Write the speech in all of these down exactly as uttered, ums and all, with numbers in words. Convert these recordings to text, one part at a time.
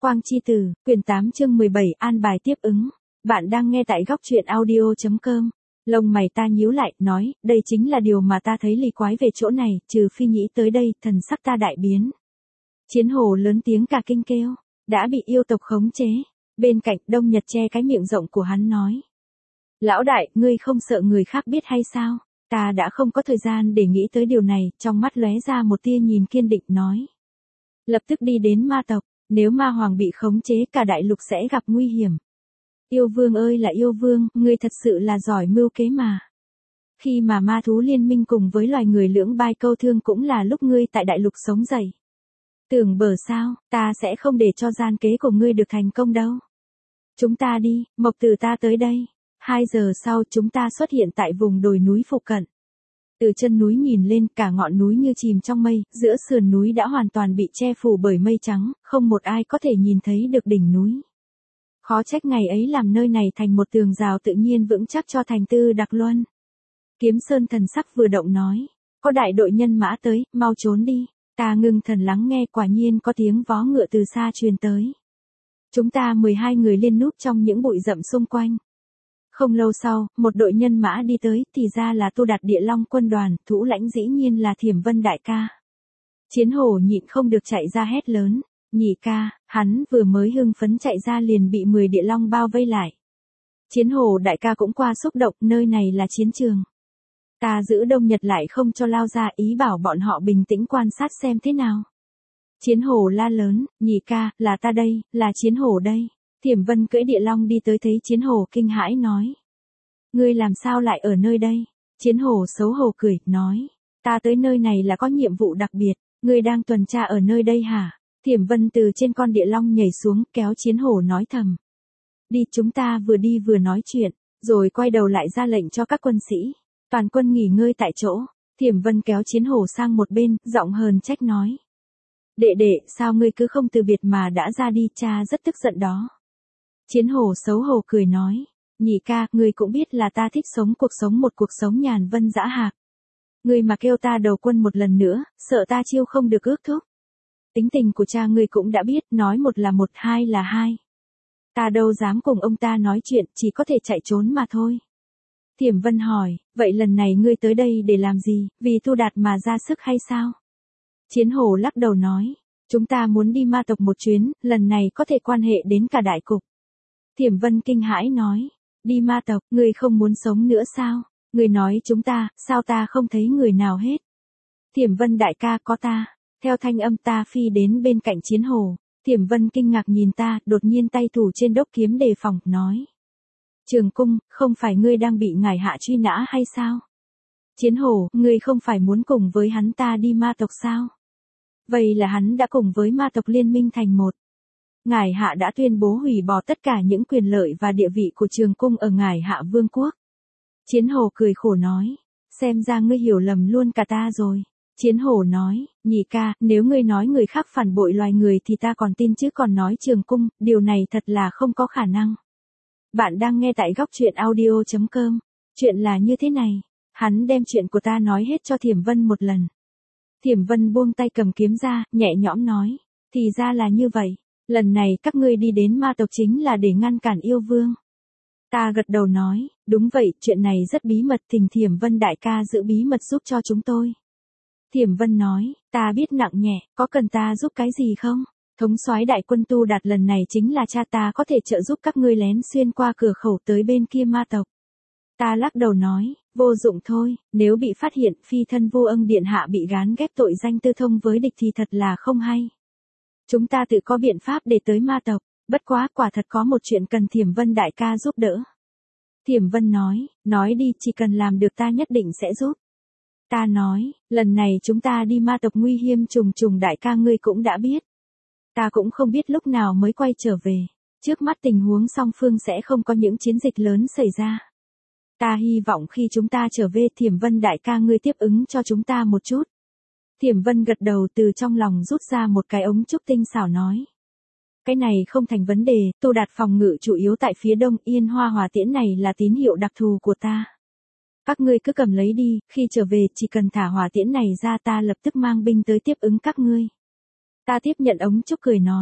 Quang Chi Tử, quyển tám chương mười bảy, an bài tiếp ứng. Bạn đang nghe tại góc truyện audio.com. Lông mày ta nhíu lại, nói, đây chính là điều mà ta thấy lì quái về chỗ này, trừ phi nhĩ tới đây, thần sắc ta đại biến. Chiến Hổ lớn tiếng cả kinh kêu, đã bị yêu tộc khống chế. Bên cạnh Đông Nhật che cái miệng rộng của hắn nói. Lão đại, ngươi không sợ người khác biết hay sao? Ta đã không có thời gian để nghĩ tới điều này, trong mắt lóe ra một tia nhìn kiên định nói. Lập tức đi đến ma tộc, nếu ma hoàng bị khống chế cả đại lục sẽ gặp nguy hiểm. Yêu vương ơi là yêu vương, ngươi thật sự là giỏi mưu kế mà. Khi mà ma thú liên minh cùng với loài người lưỡng bai câu thương cũng là lúc ngươi tại đại lục sống dậy. Tưởng bở sao, ta sẽ không để cho gian kế của ngươi được thành công đâu. Chúng ta đi, Mộc Tử ta tới đây. Hai giờ sau chúng ta xuất hiện tại vùng đồi núi phụ cận. Từ chân núi nhìn lên cả ngọn núi như chìm trong mây, giữa sườn núi đã hoàn toàn bị che phủ bởi mây trắng, không một ai có thể nhìn thấy được đỉnh núi. Khó trách ngày ấy làm nơi này thành một tường rào tự nhiên vững chắc cho thành Tư Đặc Luân. Kiếm Sơn thần sắc vừa động nói, có đại đội nhân mã tới, mau trốn đi. Ta ngưng thần lắng nghe, quả nhiên có tiếng vó ngựa từ xa truyền tới. Chúng ta mười hai người liên núp trong những bụi rậm xung quanh. Không lâu sau, một đội nhân mã đi tới, thì ra là Tu Đạt Địa Long quân đoàn, thủ lãnh dĩ nhiên là Thiểm Vân đại ca. Chiến Hổ nhịn không được chạy ra hét lớn, nhị ca, hắn vừa mới hưng phấn chạy ra liền bị mười địa long bao vây lại. Chiến Hổ đại ca cũng qua xúc động, nơi này là chiến trường. Ta giữ Đông Nhật lại không cho lao ra, ý bảo bọn họ bình tĩnh quan sát xem thế nào. Chiến Hổ la lớn, nhị ca, là ta đây, là Chiến Hổ đây. Thiểm Vân cưỡi địa long đi tới thấy Chiến Hổ kinh hãi nói. Ngươi làm sao lại ở nơi đây? Chiến Hổ xấu hổ cười, nói. Ta tới nơi này là có nhiệm vụ đặc biệt, ngươi đang tuần tra ở nơi đây hả? Thiểm Vân từ trên con địa long nhảy xuống, kéo Chiến Hổ nói thầm. Đi, chúng ta vừa đi vừa nói chuyện, rồi quay đầu lại ra lệnh cho các quân sĩ. Toàn quân nghỉ ngơi tại chỗ. Thiểm Vân kéo Chiến Hổ sang một bên, giọng hờn trách nói. Đệ đệ, sao ngươi cứ không từ biệt mà đã ra đi, cha rất tức giận đó. Chiến Hổ xấu hổ cười nói, nhị ca, ngươi cũng biết là ta thích sống cuộc sống một cuộc sống nhàn vân dã hạc. Ngươi mà kêu ta đầu quân một lần nữa, sợ ta chiêu không được ước thúc. Tính tình của cha ngươi cũng đã biết, nói một là một, hai là hai. Ta đâu dám cùng ông ta nói chuyện, chỉ có thể chạy trốn mà thôi. Thiểm Vân hỏi, vậy lần này ngươi tới đây để làm gì, vì Tu Đạt mà ra sức hay sao? Chiến Hổ lắc đầu nói, chúng ta muốn đi ma tộc một chuyến, lần này có thể quan hệ đến cả đại cục. Thiểm Vân kinh hãi nói, đi ma tộc, ngươi không muốn sống nữa sao? Ngươi nói chúng ta, sao ta không thấy người nào hết? Thiểm Vân đại ca, có ta. Theo thanh âm ta phi đến bên cạnh Chiến Hổ. Thiểm Vân kinh ngạc nhìn ta, đột nhiên tay thủ trên đốc kiếm đề phòng, nói. Trường Cung, không phải ngươi đang bị ngài hạ truy nã hay sao? Chiến Hổ, ngươi không phải muốn cùng với hắn ta đi ma tộc sao? Vậy là hắn đã cùng với ma tộc liên minh thành một. Ngài hạ đã tuyên bố hủy bỏ tất cả những quyền lợi và địa vị của Trường Cung ở ngài hạ vương quốc. Chiến Hổ cười khổ nói, xem ra ngươi hiểu lầm luôn cả ta rồi. Chiến Hổ nói, nhị ca, nếu ngươi nói người khác phản bội loài người thì ta còn tin chứ còn nói Trường Cung, điều này thật là không có khả năng. Bạn đang nghe tại góc truyện audio.com. Chuyện là như thế này, hắn đem chuyện của ta nói hết cho Thiểm Vân một lần. Thiểm Vân buông tay cầm kiếm ra, nhẹ nhõm nói, thì ra là như vậy, lần này các ngươi đi đến ma tộc chính là để ngăn cản yêu vương. Ta gật đầu nói, đúng vậy, chuyện này rất bí mật, thỉnh Thiểm Vân đại ca giữ bí mật giúp cho chúng tôi. Thiểm Vân nói, ta biết nặng nhẹ, có cần ta giúp cái gì không? Thống soái đại quân Tu Đạt lần này chính là cha ta, có thể trợ giúp các ngươi lén xuyên qua cửa khẩu tới bên kia ma tộc. Ta lắc đầu nói, vô dụng thôi, nếu bị phát hiện phi thân Vô Ân điện hạ bị gán ghép tội danh tư thông với địch thì thật là không hay. Chúng ta tự có biện pháp để tới ma tộc, bất quá quả thật có một chuyện cần Thiểm Vân đại ca giúp đỡ. Thiểm Vân nói, nói đi, chỉ cần làm được ta nhất định sẽ giúp. Ta nói, lần này chúng ta đi ma tộc nguy hiểm trùng trùng, đại ca ngươi cũng đã biết. Ta cũng không biết lúc nào mới quay trở về, trước mắt tình huống song phương sẽ không có những chiến dịch lớn xảy ra. Ta hy vọng khi chúng ta trở về Thiểm Vân đại ca ngươi tiếp ứng cho chúng ta một chút. Thiểm Vân gật đầu, từ trong lòng rút ra một cái ống trúc tinh xảo nói. Cái này không thành vấn đề, Tu Đạt phòng ngự chủ yếu tại phía đông, Yên Hoa hỏa tiễn này là tín hiệu đặc thù của ta. Các ngươi cứ cầm lấy đi, khi trở về chỉ cần thả hỏa tiễn này ra ta lập tức mang binh tới tiếp ứng các ngươi. Ta tiếp nhận ống trúc cười nói.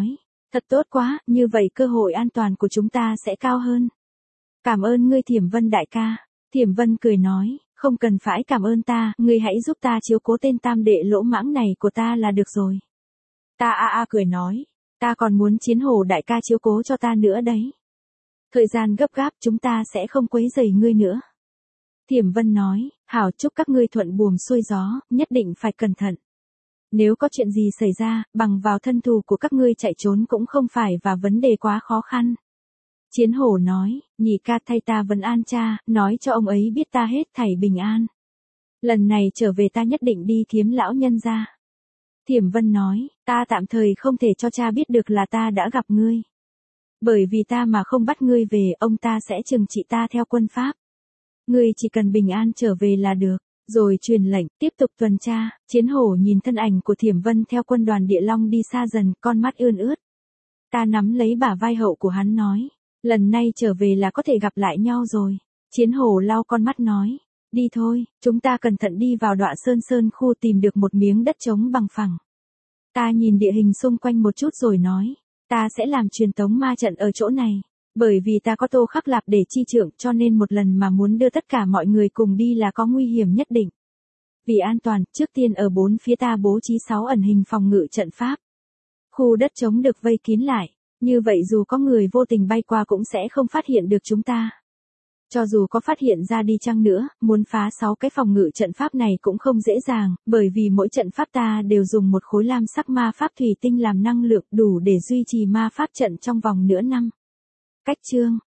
Thật tốt quá, như vậy cơ hội an toàn của chúng ta sẽ cao hơn. Cảm ơn ngươi Thiểm Vân đại ca. Thiểm Vân cười nói, không cần phải cảm ơn ta, ngươi hãy giúp ta chiếu cố tên tam đệ lỗ mãng này của ta là được rồi. Ta a a cười nói, ta còn muốn Chiến Hổ đại ca chiếu cố cho ta nữa đấy. Thời gian gấp gáp chúng ta sẽ không quấy rầy ngươi nữa. Thiểm Vân nói, hảo, chúc các ngươi thuận buồm xuôi gió, nhất định phải cẩn thận. Nếu có chuyện gì xảy ra, bằng vào thân thù của các ngươi chạy trốn cũng không phải và vấn đề quá khó khăn. Chiến Hổ nói, nhị ca thay ta vấn an cha, nói cho ông ấy biết ta hết thảy bình an. Lần này trở về ta nhất định đi kiếm lão nhân ra. Thiểm Vân nói, ta tạm thời không thể cho cha biết được là ta đã gặp ngươi. Bởi vì ta mà không bắt ngươi về, ông ta sẽ trừng trị ta theo quân pháp. Ngươi chỉ cần bình an trở về là được. Rồi truyền lệnh, tiếp tục tuần tra. Chiến Hổ nhìn thân ảnh của Thiểm Vân theo quân đoàn Địa Long đi xa dần, con mắt ươn ướt. Ta nắm lấy bả vai hậu của hắn nói, lần này trở về là có thể gặp lại nhau rồi. Chiến Hổ lau con mắt nói, đi thôi, chúng ta cẩn thận đi vào Đoạ Sơn Sơn khu tìm được một miếng đất trống bằng phẳng. Ta nhìn địa hình xung quanh một chút rồi nói, ta sẽ làm truyền tống ma trận ở chỗ này. Bởi vì ta có Tô Khắc Lạp để chi trưởng cho nên một lần mà muốn đưa tất cả mọi người cùng đi là có nguy hiểm nhất định. Vì an toàn, trước tiên ở bốn phía ta bố trí sáu ẩn hình phòng ngự trận pháp. Khu đất trống được vây kín lại, như vậy dù có người vô tình bay qua cũng sẽ không phát hiện được chúng ta. Cho dù có phát hiện ra đi chăng nữa, muốn phá sáu cái phòng ngự trận pháp này cũng không dễ dàng, bởi vì mỗi trận pháp ta đều dùng một khối lam sắc ma pháp thủy tinh làm năng lượng đủ để duy trì ma pháp trận trong vòng nửa năm. Cách chương